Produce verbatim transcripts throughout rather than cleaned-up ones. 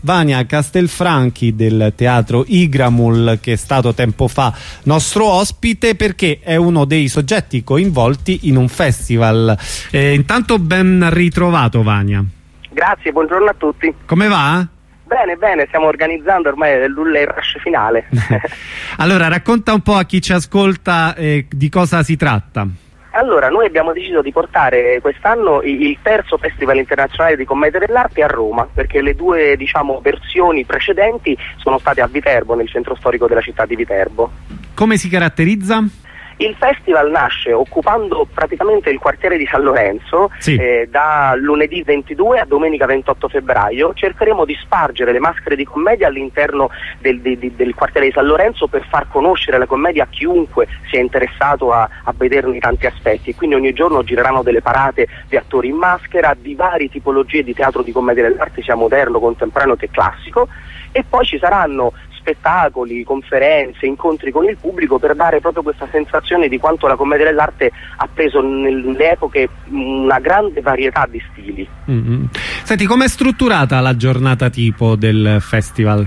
Vania Castelfranchi del teatro Igramul, che è stato tempo fa nostro ospite perché è uno dei soggetti coinvolti in un festival. Eh, intanto ben ritrovato Vania. Grazie, buongiorno a tutti. Come va? Bene, bene, stiamo organizzando ormai il rush finale. Allora racconta un po' a chi ci ascolta eh, di cosa si tratta. Allora, noi abbiamo deciso di portare quest'anno il terzo Festival Internazionale di Commedia dell'Arte a Roma, perché le due, diciamo, versioni precedenti sono state a Viterbo, nel centro storico della città di Viterbo. Come si caratterizza? Il festival nasce occupando praticamente il quartiere di San Lorenzo, sì. eh, da lunedì ventidue a domenica ventotto febbraio. Cercheremo di spargere le maschere di commedia all'interno del, di, di, del quartiere di San Lorenzo per far conoscere la commedia a chiunque sia interessato a, a vederne tanti aspetti. Quindi ogni giorno gireranno delle parate di attori in maschera, di varie tipologie di teatro di commedia dell'arte, sia moderno, contemporaneo che classico, e poi ci saranno spettacoli, conferenze, incontri con il pubblico per dare proprio questa sensazione di quanto la commedia dell'arte ha preso nelle epoche una grande varietà di stili. Mm-hmm. Senti, com'è strutturata la giornata tipo del festival?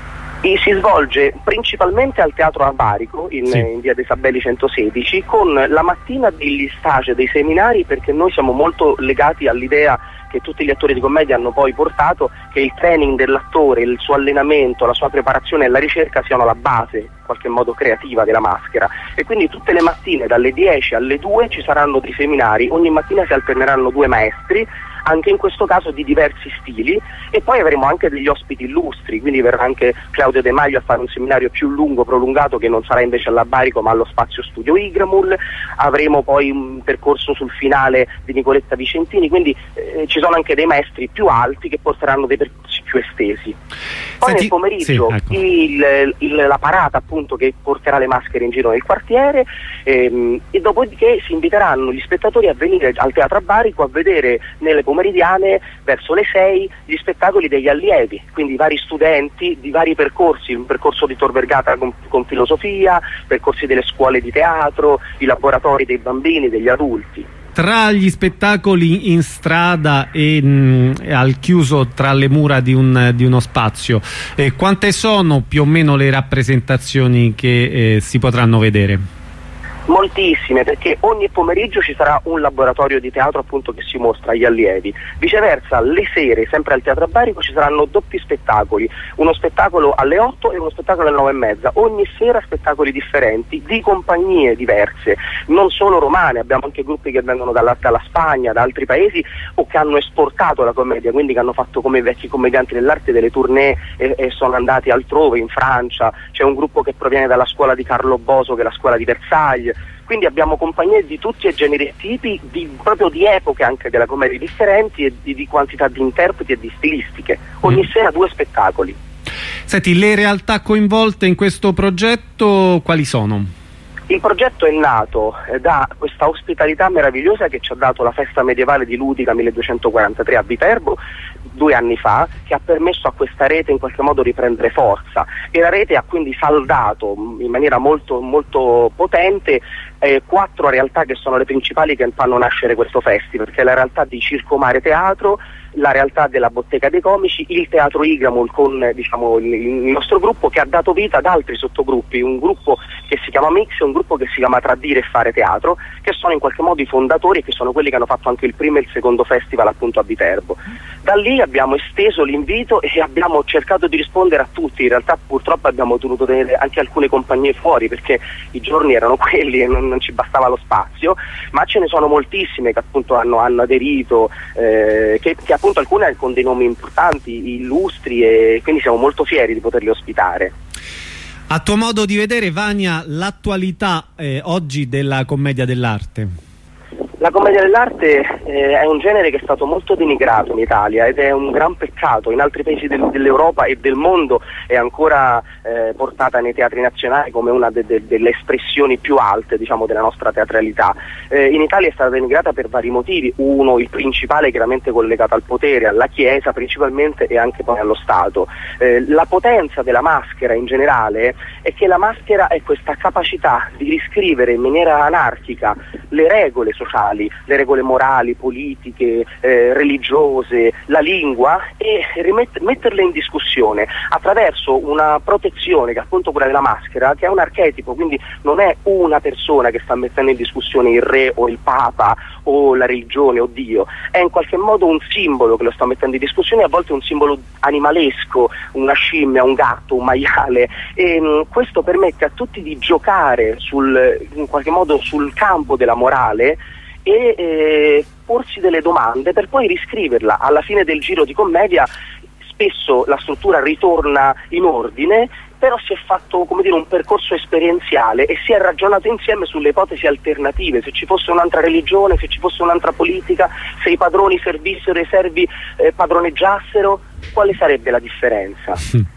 E si svolge principalmente al Teatro Albarico in, sì. in via dei Sabelli centosedici, con la mattina degli stage, dei seminari, perché noi siamo molto legati all'idea che tutti gli attori di commedia hanno poi portato, che il training dell'attore, il suo allenamento, la sua preparazione e la ricerca siano la base in qualche modo creativa della maschera, e quindi tutte le mattine dalle dieci alle due ci saranno dei seminari, ogni mattina si alterneranno due maestri, anche in questo caso di diversi stili, e poi avremo anche degli ospiti illustri, quindi verrà anche Claudio De Maio a fare un seminario più lungo, prolungato, che non sarà invece all'Albarico ma allo Spazio Studio Igramul. Avremo poi un percorso sul finale di Nicoletta Vicentini, quindi eh, ci sono anche dei maestri più alti che porteranno dei percorsi più estesi. Poi Senti, nel pomeriggio sì, ecco. il, il, la parata appunto che porterà le maschere in giro nel quartiere, ehm, e dopodiché si inviteranno gli spettatori a venire al Teatro Albarico a vedere nelle pomeridiane verso le sei gli spettacoli degli allievi, quindi vari studenti di vari percorsi, un percorso di Tor Vergata con, con filosofia, percorsi delle scuole di teatro, i laboratori dei bambini, degli adulti. Tra gli spettacoli in strada e mh, al chiuso tra le mura di, un, di uno spazio, eh, quante sono più o meno le rappresentazioni che eh, si potranno vedere? Moltissime, perché ogni pomeriggio ci sarà un laboratorio di teatro appunto che si mostra agli allievi. Viceversa, le sere, sempre al Teatro Albarico, ci saranno doppi spettacoli, uno spettacolo alle otto e uno spettacolo alle nove e mezza, ogni sera spettacoli differenti, di compagnie diverse, non solo romane, abbiamo anche gruppi che vengono dalla, dalla Spagna, da altri paesi, o che hanno esportato la commedia, quindi che hanno fatto come i vecchi commedianti dell'arte delle tournée e, e sono andati altrove, in Francia. C'è un gruppo che proviene dalla scuola di Carlo Boso, che è la scuola di Versailles. Quindi abbiamo compagnie di tutti i generi e tipi, di, proprio di epoche anche della commedia differenti, e di, di quantità di interpreti e di stilistiche. Ogni mm. sera due spettacoli. Senti, le realtà coinvolte in questo progetto quali sono? Il progetto è nato eh, da questa ospitalità meravigliosa che ci ha dato la festa medievale di Ludica milleduecentoquarantatré a Viterbo due anni fa, che ha permesso a questa rete in qualche modo riprendere forza, e la rete ha quindi saldato in maniera molto, molto potente eh, quattro realtà che sono le principali che fanno nascere questo festival, perché è la realtà di Circo Mare Teatro, la realtà della Bottega dei Comici, il Teatro Igramul con diciamo, il, il nostro gruppo, che ha dato vita ad altri sottogruppi, un gruppo che si chiama Mix e un gruppo che si chiama Tradire e Fare Teatro, che sono in qualche modo i fondatori e che sono quelli che hanno fatto anche il primo e il secondo festival appunto a Viterbo. Da lì abbiamo esteso l'invito e abbiamo cercato di rispondere a tutti. In realtà purtroppo abbiamo dovuto tenere anche alcune compagnie fuori perché i giorni erano quelli e non, non ci bastava lo spazio, ma ce ne sono moltissime che appunto hanno, hanno aderito, eh, che, che appunto alcune con dei nomi importanti, illustri, e quindi siamo molto fieri di poterli ospitare. A tuo modo di vedere, Vania, l'attualità eh, oggi della commedia dell'arte? La commedia dell'arte eh, è un genere che è stato molto denigrato in Italia ed è un gran peccato. In altri paesi del, dell'Europa e del mondo è ancora eh, portata nei teatri nazionali come una de, de, delle espressioni più alte, diciamo, della nostra teatralità. Eh, in Italia è stata denigrata per vari motivi. Uno, il principale, chiaramente collegato al potere, alla Chiesa principalmente e anche poi allo Stato. Eh, la potenza della maschera in generale è che la maschera è questa capacità di riscrivere in maniera anarchica le regole sociali sociali, le regole morali, politiche, eh, religiose, la lingua, e rimet- metterle in discussione attraverso una protezione che è appunto quella della maschera, che è un archetipo, quindi non è una persona che sta mettendo in discussione il re o il papa o la religione o Dio, è in qualche modo un simbolo che lo sta mettendo in discussione, a volte un simbolo animalesco, una scimmia, un gatto, un maiale, e mh, questo permette a tutti di giocare sul, in qualche modo sul campo della morale e eh, porsi delle domande per poi riscriverla. Alla fine del giro di commedia spesso la struttura ritorna in ordine, però si è fatto, come dire, un percorso esperienziale e si è ragionato insieme sulle ipotesi alternative, se ci fosse un'altra religione, se ci fosse un'altra politica, se i padroni servissero e i servi eh, padroneggiassero, quale sarebbe la differenza?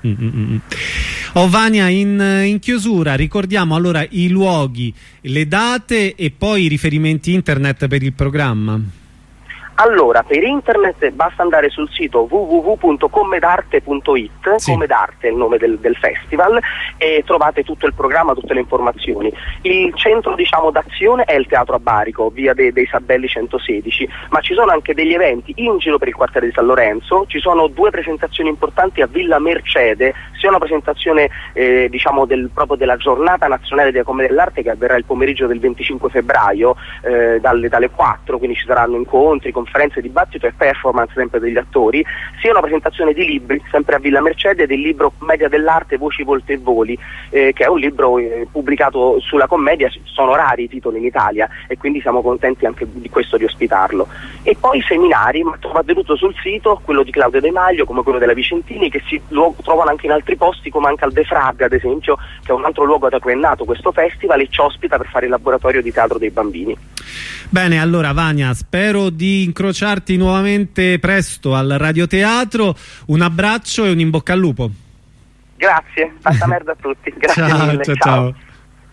Oh, Vania, in, in chiusura ricordiamo allora i luoghi, le date e poi i riferimenti internet per il programma. Allora, per internet basta andare sul sito w w w punto commedarte punto it, sì. Commedarte è il nome del, del festival, e trovate tutto il programma, tutte le informazioni. Il centro, diciamo, d'azione è il Teatro Abbarico, via dei, dei Sabelli centosedici, ma ci sono anche degli eventi in giro per il quartiere di San Lorenzo, ci sono due presentazioni importanti a Villa Mercede, sia una presentazione eh, diciamo del, proprio della giornata nazionale della commedia dell'arte, che avverrà il pomeriggio del venticinque febbraio eh, dalle, dalle quattro, quindi ci saranno incontri, conferenze, dibattito e performance sempre degli attori, sia una presentazione di libri sempre a Villa Mercede del libro Commedia dell'arte, voci, volte e voli, eh, che è un libro eh, pubblicato sulla commedia. Sono rari i titoli in Italia e quindi siamo contenti anche di questo, di ospitarlo. E poi seminari, ma trovate tutto sul sito, quello di Claudio De Maglio come quello della Vicentini, che si lo, trovano anche in altri posti, come anche al De Frag ad esempio, che è un altro luogo da cui è nato questo festival e ci ospita per fare il laboratorio di teatro dei bambini. Bene, allora Vania, spero di incrociarti nuovamente presto al radioteatro, un abbraccio e un in bocca al lupo. Grazie, tanta merda a tutti, grazie ciao, mille. ciao, ciao. ciao.